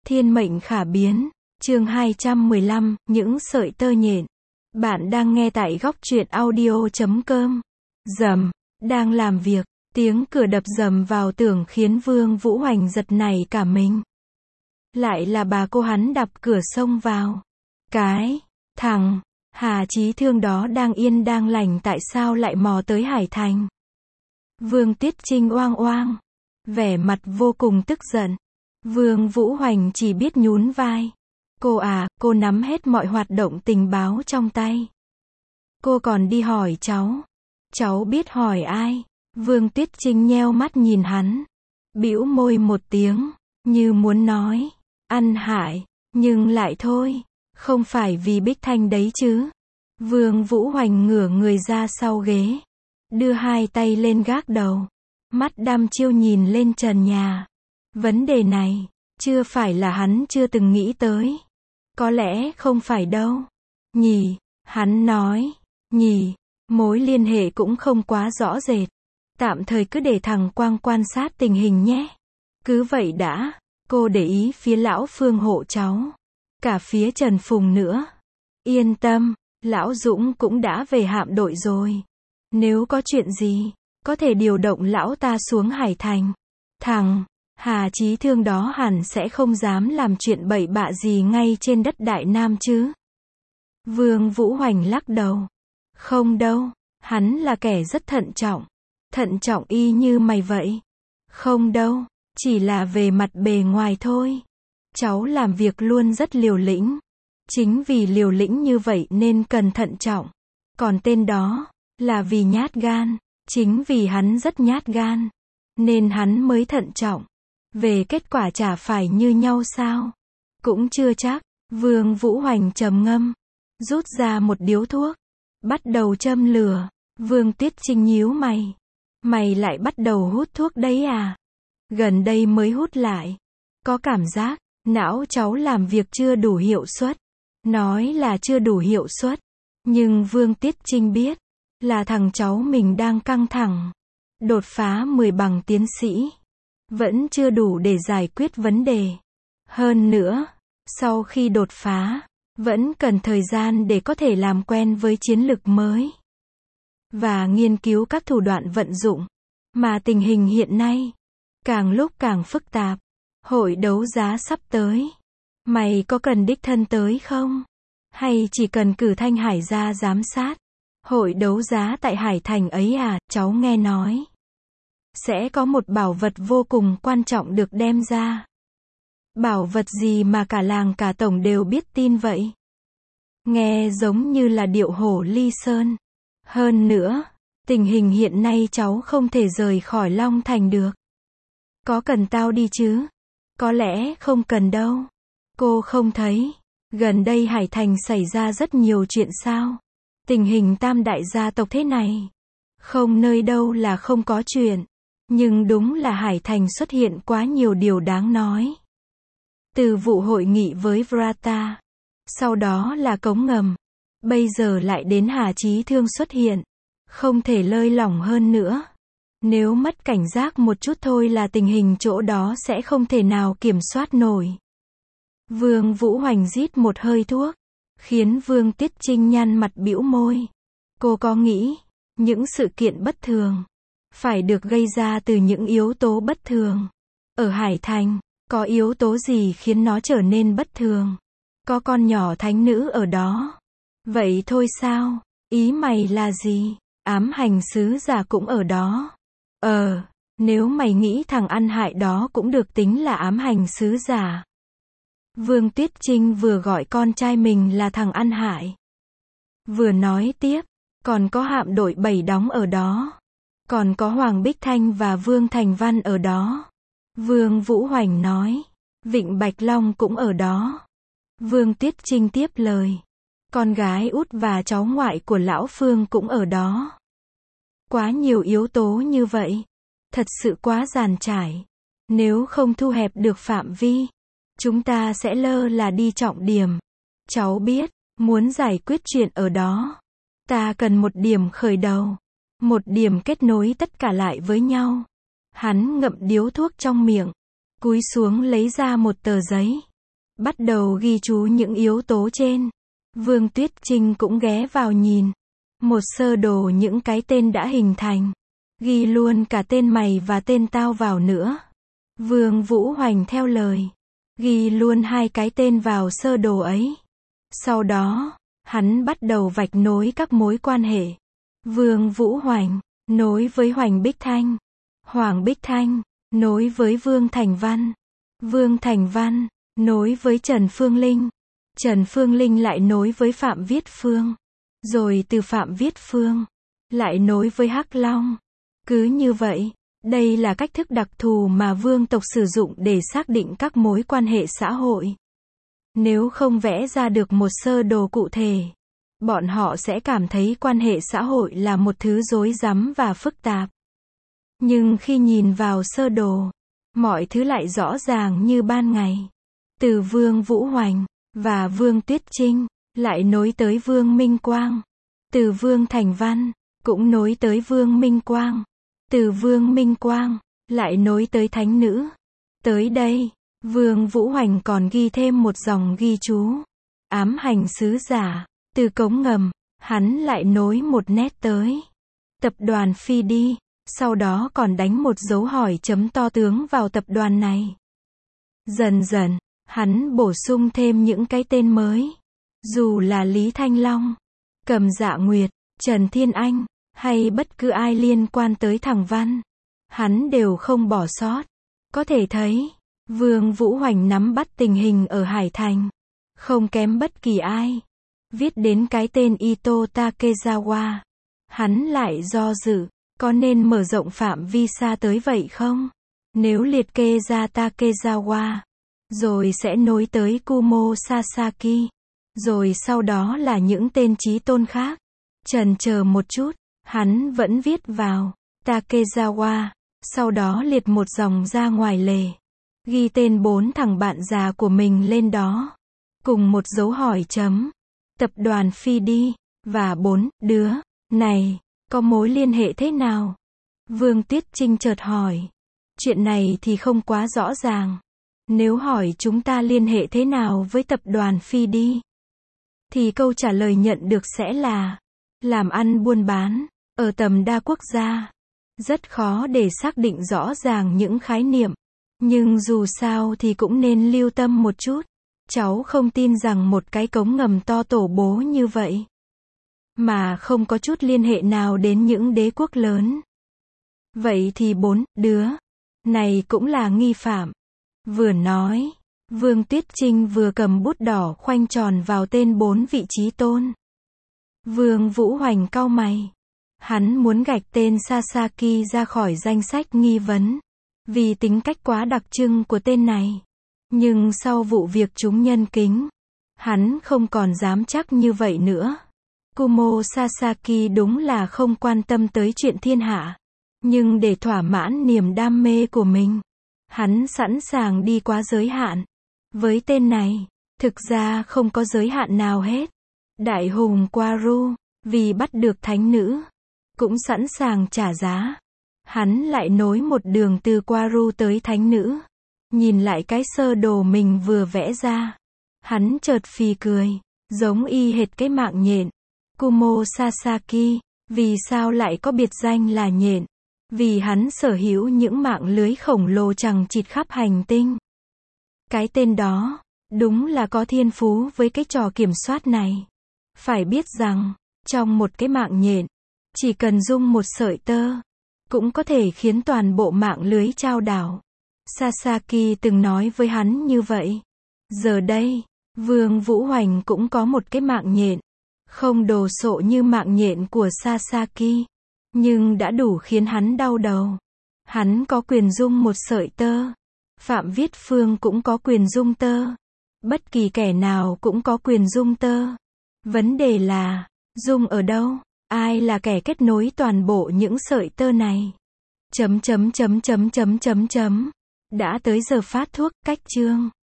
Thiên mệnh khả biến. Chương 215, những sợi tơ nhện. Bạn đang nghe tại góc truyện audio.com. Rầm, đang làm việc, tiếng cửa đập rầm vào tường khiến Vương Vũ Hoành giật nảy cả mình. Lại là bà cô hắn đập cửa xông vào. Cái thằng Hà Chí Thương đó đang yên đang lành tại sao lại mò tới Hải Thành? Vương Tiết Trinh oang oang, vẻ mặt vô cùng tức giận. Vương Vũ Hoành chỉ biết nhún vai. Cô à, cô nắm hết mọi hoạt động tình báo trong tay. Cô còn đi hỏi cháu. Cháu biết hỏi ai? Vương Tiết Trinh nheo mắt nhìn hắn, bĩu môi một tiếng, như muốn nói, ăn hại, nhưng lại thôi, không phải vì Bích Thanh đấy chứ. Vương Vũ Hoành ngửa người ra sau ghế, đưa hai tay lên gác đầu, mắt đăm chiêu nhìn lên trần nhà. Vấn đề này, chưa phải là hắn chưa từng nghĩ tới. Có lẽ không phải đâu. Nhỉ, hắn nói, nhỉ, mối liên hệ cũng không quá rõ rệt. Tạm thời cứ để thằng Quang quan sát tình hình nhé. Cứ vậy đã, cô để ý phía lão Phương hộ cháu. Cả phía Trần Phùng nữa. Yên tâm, lão Dũng cũng đã về hạm đội rồi. Nếu có chuyện gì, có thể điều động lão ta xuống Hải Thành. Thằng Hà Chí Thương đó hẳn sẽ không dám làm chuyện bậy bạ gì ngay trên đất Đại Nam chứ. Vương Vũ Hoành lắc đầu. Không đâu, hắn là kẻ rất thận trọng. Thận trọng y như mày vậy. Không đâu, chỉ là về mặt bề ngoài thôi. Cháu làm việc luôn rất liều lĩnh. Chính vì liều lĩnh như vậy nên cần thận trọng. Còn tên đó, là vì nhát gan. Chính vì hắn rất nhát gan, nên hắn mới thận trọng. Về kết quả chả phải như nhau sao? Cũng chưa chắc. Vương Vũ Hoành trầm ngâm, rút ra một điếu thuốc, bắt đầu châm lửa. Vương Tiết Trinh nhíu mày. Mày lại bắt đầu hút thuốc đấy à? Gần đây mới hút lại. Có cảm giác, não cháu làm việc chưa đủ hiệu suất. Nói là chưa đủ hiệu suất. Nhưng Vương Tiết Trinh biết, là thằng cháu mình đang căng thẳng. Đột phá 10 bằng tiến sĩ. Vẫn chưa đủ để giải quyết vấn đề. Hơn nữa, sau khi đột phá, vẫn cần thời gian để có thể làm quen với chiến lược mới. Và nghiên cứu các thủ đoạn vận dụng. Mà tình hình hiện nay, càng lúc càng phức tạp. Hội đấu giá sắp tới. Mày có cần đích thân tới không? Hay chỉ cần cử Thanh Hải ra giám sát? Hội đấu giá tại Hải Thành ấy à, cháu nghe nói. Sẽ có một bảo vật vô cùng quan trọng được đem ra. Bảo vật gì mà cả làng cả tổng đều biết tin vậy? Nghe giống như là điệu hổ ly sơn. Hơn nữa, tình hình hiện nay cháu không thể rời khỏi Long Thành được. Có cần tao đi chứ? Có lẽ không cần đâu. Cô không thấy, gần đây Hải Thành xảy ra rất nhiều chuyện sao? Tình hình tam đại gia tộc thế này. Không nơi đâu là không có chuyện. Nhưng đúng là Hải Thành xuất hiện quá nhiều điều đáng nói. Từ vụ hội nghị với Vrata, sau đó là cống ngầm, bây giờ lại đến Hà Chí Thương xuất hiện. Không thể lơi lỏng hơn nữa. Nếu mất cảnh giác một chút thôi là tình hình chỗ đó sẽ không thể nào kiểm soát nổi. Vương Vũ Hoành rít một hơi thuốc, khiến Vương Tiết Trinh nhăn mặt bĩu môi. Cô có nghĩ, những sự kiện bất thường phải được gây ra từ những yếu tố bất thường. Ở Hải Thành, có yếu tố gì khiến nó trở nên bất thường? Có con nhỏ thánh nữ ở đó. Vậy thôi sao? Ý mày là gì? Ám hành sứ giả cũng ở đó. Nếu mày nghĩ thằng ăn hại đó cũng được tính là ám hành sứ giả. Vương Tuyết Trinh vừa gọi con trai mình là thằng ăn hại. Vừa nói tiếp, còn có hạm đội 7 đóng ở đó. Còn có Hoàng Bích Thanh và Vương Thành Văn ở đó. Vương Vũ Hoành nói, Vịnh Bạch Long cũng ở đó. Vương Tiết Trinh tiếp lời, con gái út và cháu ngoại của lão Phương cũng ở đó. Quá nhiều yếu tố như vậy. Thật sự quá dàn trải. Nếu không thu hẹp được phạm vi, chúng ta sẽ lơ là đi trọng điểm. Cháu biết, muốn giải quyết chuyện ở đó, ta cần một điểm khởi đầu. Một điểm kết nối tất cả lại với nhau. Hắn ngậm điếu thuốc trong miệng, cúi xuống lấy ra một tờ giấy. bắt đầu ghi chú những yếu tố trên. Vương Tuyết Trinh cũng ghé vào nhìn. Một sơ đồ những cái tên đã hình thành. Ghi luôn cả tên mày và tên tao vào nữa. Vương Vũ Hoành theo lời. Ghi luôn 2 cái tên vào sơ đồ ấy. Sau đó, hắn bắt đầu vạch nối các mối quan hệ. Vương Vũ Hoành, nối với Hoành Bích Thanh. Hoàng Bích Thanh, nối với Vương Thành Văn. Vương Thành Văn, nối với Trần Phương Linh. Trần Phương Linh lại nối với Phạm Viết Phương. Rồi từ Phạm Viết Phương, lại nối với Hắc Long. Cứ như vậy, đây là cách thức đặc thù mà vương tộc sử dụng để xác định các mối quan hệ xã hội. Nếu không vẽ ra được một sơ đồ cụ thể, bọn họ sẽ cảm thấy quan hệ xã hội là một thứ rối rắm và phức tạp. Nhưng khi nhìn vào sơ đồ, mọi thứ lại rõ ràng như ban ngày. Từ Vương Vũ Hoành và Vương Tuyết Trinh, lại nối tới Vương Minh Quang. Từ Vương Thành Văn, cũng nối tới Vương Minh Quang. Từ Vương Minh Quang, lại nối tới Thánh Nữ. Tới đây, Vương Vũ Hoành còn ghi thêm một dòng ghi chú. Ám hành sứ giả. Từ cống ngầm, hắn lại nối một nét tới tập đoàn Phi đi, sau đó còn đánh một dấu hỏi chấm to tướng vào tập đoàn này. Dần dần, hắn bổ sung thêm những cái tên mới. Dù là Lý Thanh Long, Cầm Dạ Nguyệt, Trần Thiên Anh, hay bất cứ ai liên quan tới thằng Văn, hắn đều không bỏ sót. Có thể thấy, Vương Vũ Hoành nắm bắt tình hình ở Hải Thành, không kém bất kỳ ai. Viết đến cái tên Ito Takezawa, hắn lại do dự, có nên mở rộng phạm vi xa tới vậy không? Nếu liệt kê ra Takezawa, rồi sẽ nối tới Kumo Sasaki, rồi sau đó là những tên chí tôn khác. Chần chờ một chút, hắn vẫn viết vào Takezawa, sau đó liệt một dòng ra ngoài lề, ghi tên 4 thằng bạn già của mình lên đó, cùng một dấu hỏi chấm. Tập đoàn Phi đi, và 4 đứa này, có mối liên hệ thế nào? Vương Tuyết Trinh chợt hỏi. Chuyện này thì không quá rõ ràng. Nếu hỏi chúng ta liên hệ thế nào với tập đoàn Phi đi, thì câu trả lời nhận được sẽ là làm ăn buôn bán, ở tầm đa quốc gia. Rất khó để xác định rõ ràng những khái niệm. Nhưng dù sao thì cũng nên lưu tâm một chút. Cháu không tin rằng một cái cống ngầm to tổ bố như vậy mà không có chút liên hệ nào đến những đế quốc lớn. Vậy thì 4 đứa này cũng là nghi phạm. Vừa nói, Vương Tuyết Trinh vừa cầm bút đỏ khoanh tròn vào tên 4 vị trí tôn. Vương Vũ Hoành cau mày. Hắn muốn gạch tên Sasaki ra khỏi danh sách nghi vấn, vì tính cách quá đặc trưng của tên này. Nhưng sau vụ việc chúng nhân kính, hắn không còn dám chắc như vậy nữa. Kumo Sasaki đúng là không quan tâm tới chuyện thiên hạ. Nhưng để thỏa mãn niềm đam mê của mình, hắn sẵn sàng đi quá giới hạn. Với tên này, thực ra không có giới hạn nào hết. Đại hùng Quaru, vì bắt được thánh nữ, cũng sẵn sàng trả giá. Hắn lại nối một đường từ Quaru tới thánh nữ. Nhìn lại cái sơ đồ mình vừa vẽ ra, hắn chợt phì cười, giống y hệt cái mạng nhện. Kumo Sasaki, vì sao lại có biệt danh là nhện? Vì hắn sở hữu những mạng lưới khổng lồ chằng chịt khắp hành tinh. Cái tên đó, đúng là có thiên phú với cái trò kiểm soát này. Phải biết rằng, trong một cái mạng nhện, chỉ cần dung một sợi tơ, cũng có thể khiến toàn bộ mạng lưới chao đảo. Sasaki từng nói với hắn như vậy. Giờ đây, Vương Vũ Hoành cũng có một cái mạng nhện. Không đồ sộ như mạng nhện của Sasaki, nhưng đã đủ khiến hắn đau đầu. Hắn có quyền dung một sợi tơ. Phạm Viết Phương cũng có quyền dung tơ. Bất kỳ kẻ nào cũng có quyền dung tơ. Vấn đề là, dung ở đâu? Ai là kẻ kết nối toàn bộ những sợi tơ này? Đã tới giờ phát thuốc, cách chương.